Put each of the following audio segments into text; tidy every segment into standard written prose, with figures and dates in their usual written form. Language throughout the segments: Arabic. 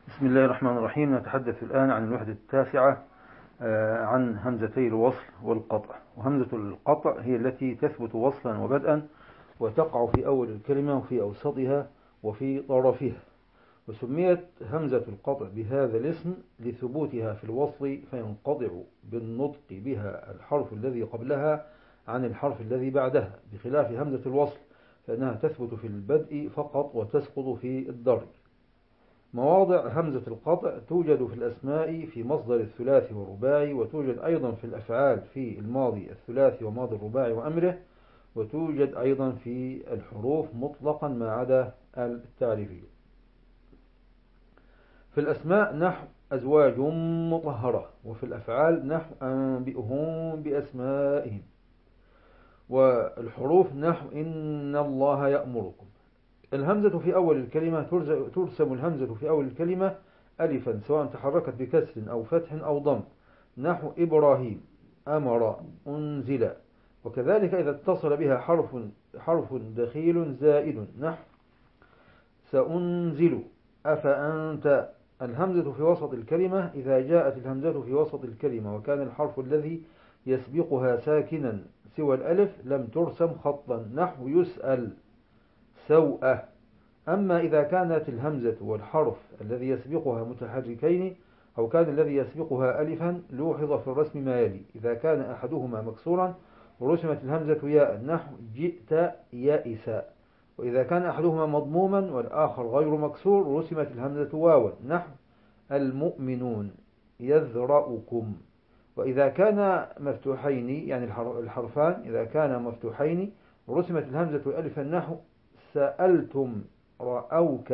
بسم الله الرحمن الرحيم. نتحدث الآن عن الوحدة التاسعة، عن همزتي الوصل والقطع. وهمزة القطع هي التي تثبت وصلا وبدءا، وتقع في أول الكلمة وفي أوسطها وفي طرفها. وسميت همزة القطع بهذا الاسم لثبوتها في الوصل، فينقطع بالنطق بها الحرف الذي قبلها عن الحرف الذي بعدها، بخلاف همزة الوصل فإنها تثبت في البدء فقط وتسقط في الضرب. مواضع همزة القطع توجد في الأسماء في مصدر الثلاثي والرباعي، وتوجد أيضا في الأفعال في الماضي الثلاثي وماضي الرباعي وأمره، وتوجد أيضا في الحروف مطلقا ما عدا التعريفية. في الأسماء نحو أزواج مطهرة، وفي الأفعال نحو أنبئهم بأسمائهم. والحروف نحو إن الله يأمركم. الهمزة في أول الكلمة ترسم الهمزة في أول الكلمة ألفا، سواء تحركت بكسر أو فتح أو ضم، نحو إبراهيم، أمر، أنزل. وكذلك إذا اتصل بها حرف دخيل زائد، نحو سأنزل، أفأنت. الهمزة في وسط الكلمة إذا جاءت الهمزة في وسط الكلمة وكان الحرف الذي يسبقها ساكنا سوى الألف لم ترسم خطا، نحو يسأل، سوءة. أما إذا كانت الهمزة والحرف الذي يسبقها متحركين، أو كان الذي يسبقها ألفا، لوحظ في الرسم ما يلي: إذا كان أحدهما مكسورا رسمت الهمزة ياء، نحو جئت يائس. وإذا كان أحدهما مضموما والآخر غير مكسور رسمت الهمزة واوا، نحو المؤمنون، يذرأكم. وإذا كان مفتوحين، يعني الحرفان إذا كانا مفتوحين رسمت الهمزة ألفا، نحو سألتم، رأوك.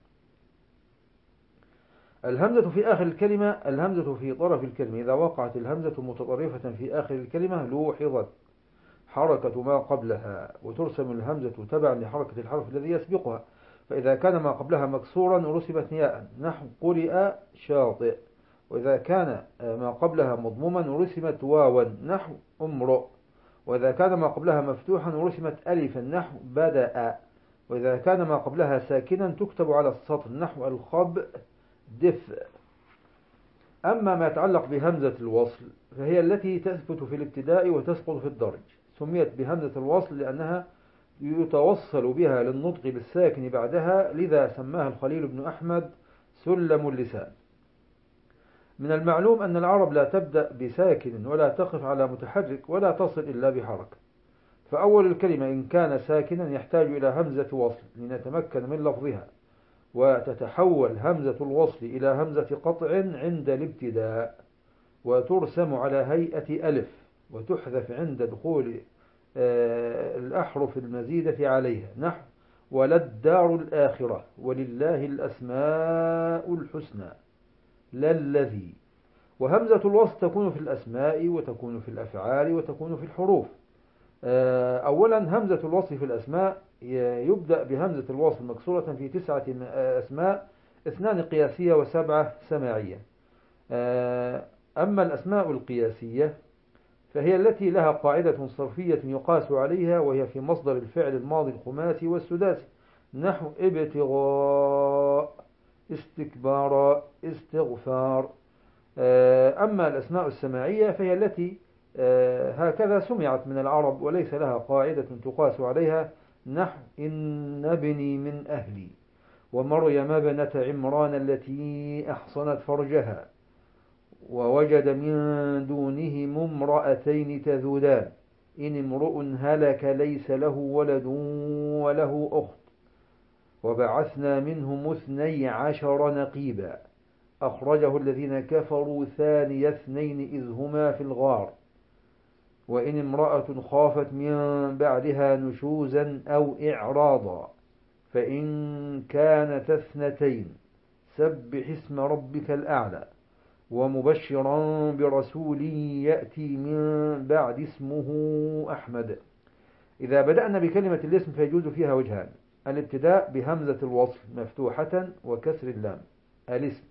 الهمزة في آخر الكلمة، الهمزة في طرف الكلمة إذا وقعت الهمزة متطرفة في آخر الكلمة لوحظت حركة ما قبلها، وترسم الهمزة تبعا لحركة الحرف الذي يسبقها. فإذا كان ما قبلها مكسورا رسمت ياء، نحو قرئ شاطئ. وإذا كان ما قبلها مضموما رسمت واوا، نحو امرؤ. وإذا كان ما قبلها مفتوحا رسمت ألفا، نحو بدأ. وإذا كان ما قبلها ساكنا تكتب على السطر، نحو الخب، دفء. أما ما يتعلق بهمزة الوصل فهي التي تثبت في الابتداء وتسقط في الدرج. سميت بهمزة الوصل لأنها يتوصل بها للنطق بالساكن بعدها، لذا سماها الخليل بن أحمد سلم اللسان. من المعلوم أن العرب لا تبدأ بساكن ولا تقف على متحرك ولا تصل إلا بحركة. فأول الكلمة إن كان ساكنا يحتاج إلى همزة وصل لنتمكن من لفظها، وتتحول همزة الوصل إلى همزة قطع عند الابتداء، وترسم على هيئة ألف، وتحذف عند دخول الأحرف المزيدة عليها، نحو وللدار الآخرة، ولله الأسماء الحسنى، للذي. وهمزة الوصل تكون في الأسماء وتكون في الأفعال وتكون في الحروف. أولا همزة الوصل في الأسماء يبدأ بهمزة الوصل مكسورة في 9 أسماء، 2 قياسية و7 سماعية. أما الأسماء القياسية فهي التي لها قاعدة صرفية يقاس عليها، وهي في مصدر الفعل الماضي الخماسي والسداسي، نحو ابتغاء، استكبار، استغفار. أما الأسماء السماعية فهي التي هكذا سمعت من العرب وليس لها قاعدة تقاس عليها، نحو إن ابني من أهلي، ومريم ابنة عمران التي أحصنت فرجها، ووجد من دونهم امرأتين تذودان، إن امرؤ هلك ليس له ولد وله أخت، وبعثنا منهم 12 نقيبا، أخرجه الذين كفروا ثاني اثنين إذ هما في الغار، وإن امرأة خافت من بعدها نشوزا أو إعراضا، فإن كانت 2 سبح اسم ربك الأعلى، ومبشرا برسول يأتي من بعد اسمه أحمد. إذا بدأنا بكلمة الاسم فيجوز فيها وجهان: الابتداء بهمزة الوصل مفتوحة وكسر اللام، الاسم.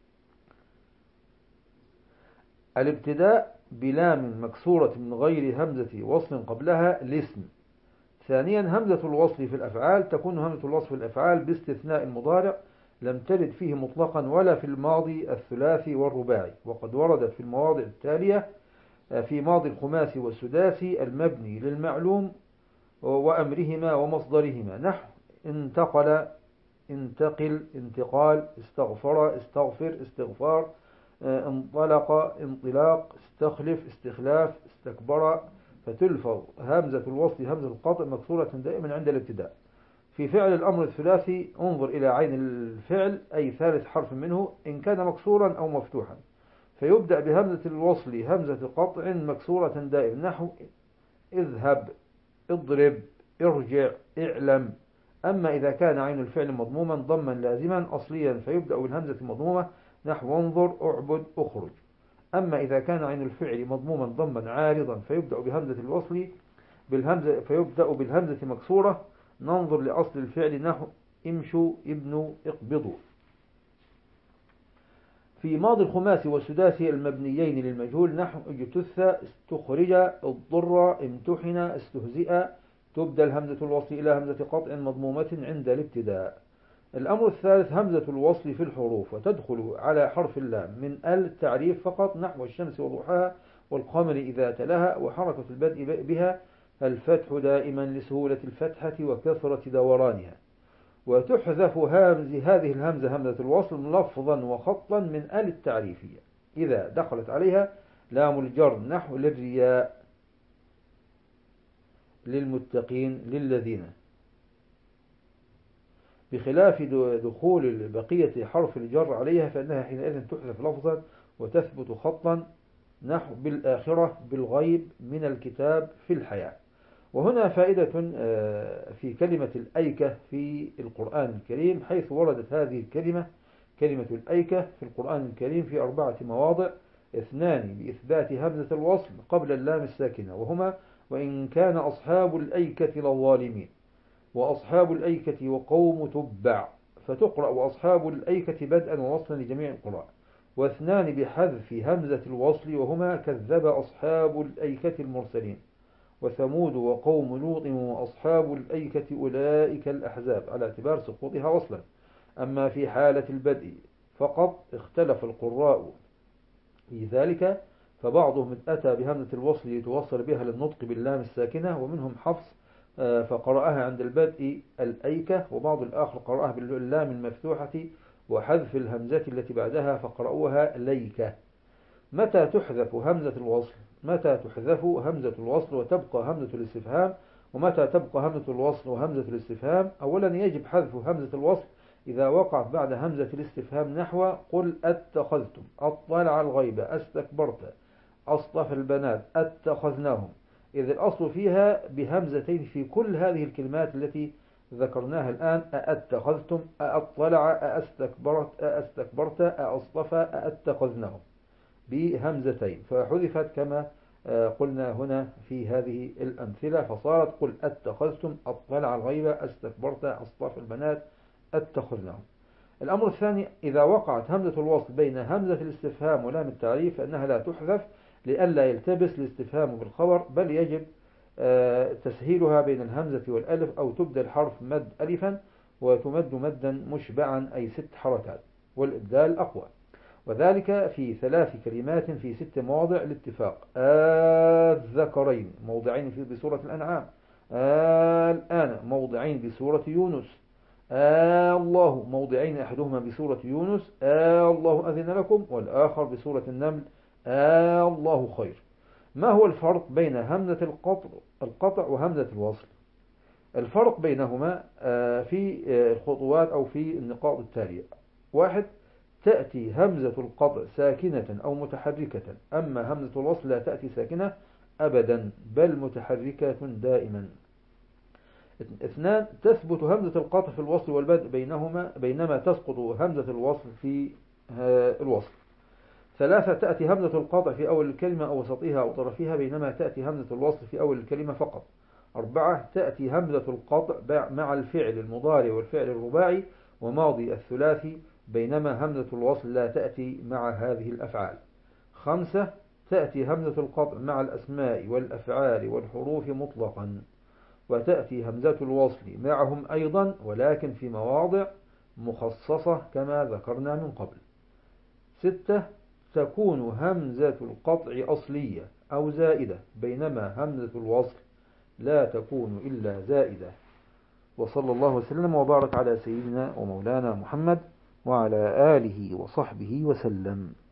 الابتداء بلام مكسورة من غير همزة وصل قبلها، الاسم. ثانيا همزة الوصل في الأفعال تكون همزة الوصل في الأفعال باستثناء المضارع لم ترد فيه مطلقا ولا في الماضي الثلاثي والرباعي، وقد وردت في المواضع التالية: في ماضي الخماسي والسداسي المبني للمعلوم وأمرهما ومصدرهما، نحو انتقل، انتقل، انتقال، استغفر، استغفر، استغفار، انطلق، انطلاق، استخلف، استخلاف، استكبر. فتلفظ همزة الوصل همزة القطع مكسورة دائما عند الابتداء. في فعل الأمر الثلاثي انظر إلى عين الفعل أي ثالث حرف منه إن كان مكسورا أو مفتوحا، فيبدأ بهمزة الوصل همزة قطع مكسورة دائما، نحو اذهب، اضرب، ارجع، اعلم. أما إذا كان عين الفعل مضموما ضما لازما أصليا فيبدأ بالهمزة المضمومة، نحو انظر، اعبد، اخرج. أما إذا كان عين الفعل مضموما ضما عارضا فيبدأ بهمزة الوصل فيبدأ بالهمزة مكسورة، ننظر لأصل الفعل، نحو امشوا، ابنوا، اقبضوا. في ماضي الخماسي والسداسي المبنيين للمجهول، نحو اجتث، استخرج، اضطر، امتحن، استهزئ، تبدل همزة الوصل إلى همزة قطع مضمومة عند الابتداء. الأمر الثالث همزة الوصل في الحروف، وتدخل على حرف اللام من التعريف فقط، نحو الشمس وضحاها والقمر إذا تلاها، وحركة البدء بها الفتح دائما لسهولة الفتحة وكثرة دورانها. وتحذف هذه الهمزة همزة الوصل لفظا وخطا من التعريفية إذا دخلت عليها لام الجر، نحو للرياء، للمتقين، للذين، بخلاف دخول بقية حرف الجر عليها فإنها حينئذ تحذف لفظا وتثبت خطا، نحو بالآخرة، بالغيب، من الكتاب، في الحياة. وهنا فائدة في كلمة الأيكة في القرآن الكريم، حيث وردت هذه الكلمة كلمة الأيكة في القرآن الكريم في 4 مواضع، 2 بإثبات همزة الوصل قبل اللام الساكنة، وهما: وإن كان أصحاب الأيكة لظالمين، وأصحاب الأيكة وقوم تبع، فتقرأ وأصحاب الأيكة بدءا ووصلا لجميع القراء. و2 بحذف همزة الوصل، وهما: كذب أصحاب الأيكة المرسلين، وثمود وقوم لوط وأصحاب الأيكة أولئك الأحزاب، على اعتبار سقوطها وصلا. أما في حالة البدء فقط اختلف القراء في ذلك، فبعضهم أتى بهمزة الوصل يتوصل بها للنطق باللام الساكنة، ومنهم حفص فقرأها عند البدء الأيكة، وبعض الآخر قرأها باللام المفتوحة وحذف الهمزة التي بعدها فقرأوها ليكة. متى تحذف همزة الوصل؟ متى تحذف همزة الوصل وتبقى همزة الاستفهام؟ ومتى تبقى همزة الوصل وهمزة الاستفهام؟ أولا يجب حذف همزة الوصل إذا وقعت بعد همزة الاستفهام، نحو قل أتخذتم، أطلع الغيب، أستكبرت، أصطفى البنات، أتخذناهم، إذ الأصل فيها بهمزتين في كل هذه الكلمات التي ذكرناها الآن: أتخذتم، أطلع، أستكبرت، أصطفى، أتخذناهم، بهمزتين، فحذفت كما قلنا هنا في هذه الأمثلة، فصارت قل أتخذتم، أطلع الغيب، استكبرت، أصطفى البنات، أتخذناهم. الأمر الثاني: إذا وقعت همزة الوصل بين همزة الاستفهام ولام التعريف فإنها لا تحذف لئلا يلتبس الاستفهام بالخبر، بل يجب تسهيلها بين الهمزة والألف، أو تبدل حرف مد ألفا وتمد مدا مشبعا أي 6 حركات، والإبدال أقوى، وذلك في 3 كلمات في 6 مواضع الاتفاق: الذكرين موضعين بسورة الأنعام، الآن موضعين بسورة يونس، الله موضعين أحدهما بسورة يونس، الله أذن لكم، والآخر بسورة النمل، الله خير. ما هو الفرق بين همزة القطع وهمزة الوصل؟ الفرق بينهما في الخطوات أو في النقاط التالية: 1. تأتي همزة القطع ساكنة أو متحركة، أما همزة الوصل لا تأتي ساكنة أبدا بل متحركة دائما. 2. تثبت همزة القطع في الوصل والبدء بينما تسقط همزة الوصل في الوصل. 3. تأتي همزة القطع في أول الكلمة أو وسطها أو طرفها، بينما تأتي همزة الوصل في أول الكلمة فقط. 4. تأتي همزة القطع مع الفعل المضارع والفعل الرباعي وماضي الثلاثي، بينما همزة الوصل لا تأتي مع هذه الأفعال. 5. تأتي همزة القطع مع الأسماء والأفعال والحروف مطلقا، وتأتي همزة الوصل معهم أيضا ولكن في مواضع مخصصة كما ذكرنا من قبل. 6. تكون همزة القطع أصلية أو زائدة، بينما همزة الوصل لا تكون إلا زائدة. وصلى الله وسلم وبارك على سيدنا ومولانا محمد وعلى آله وصحبه وسلم.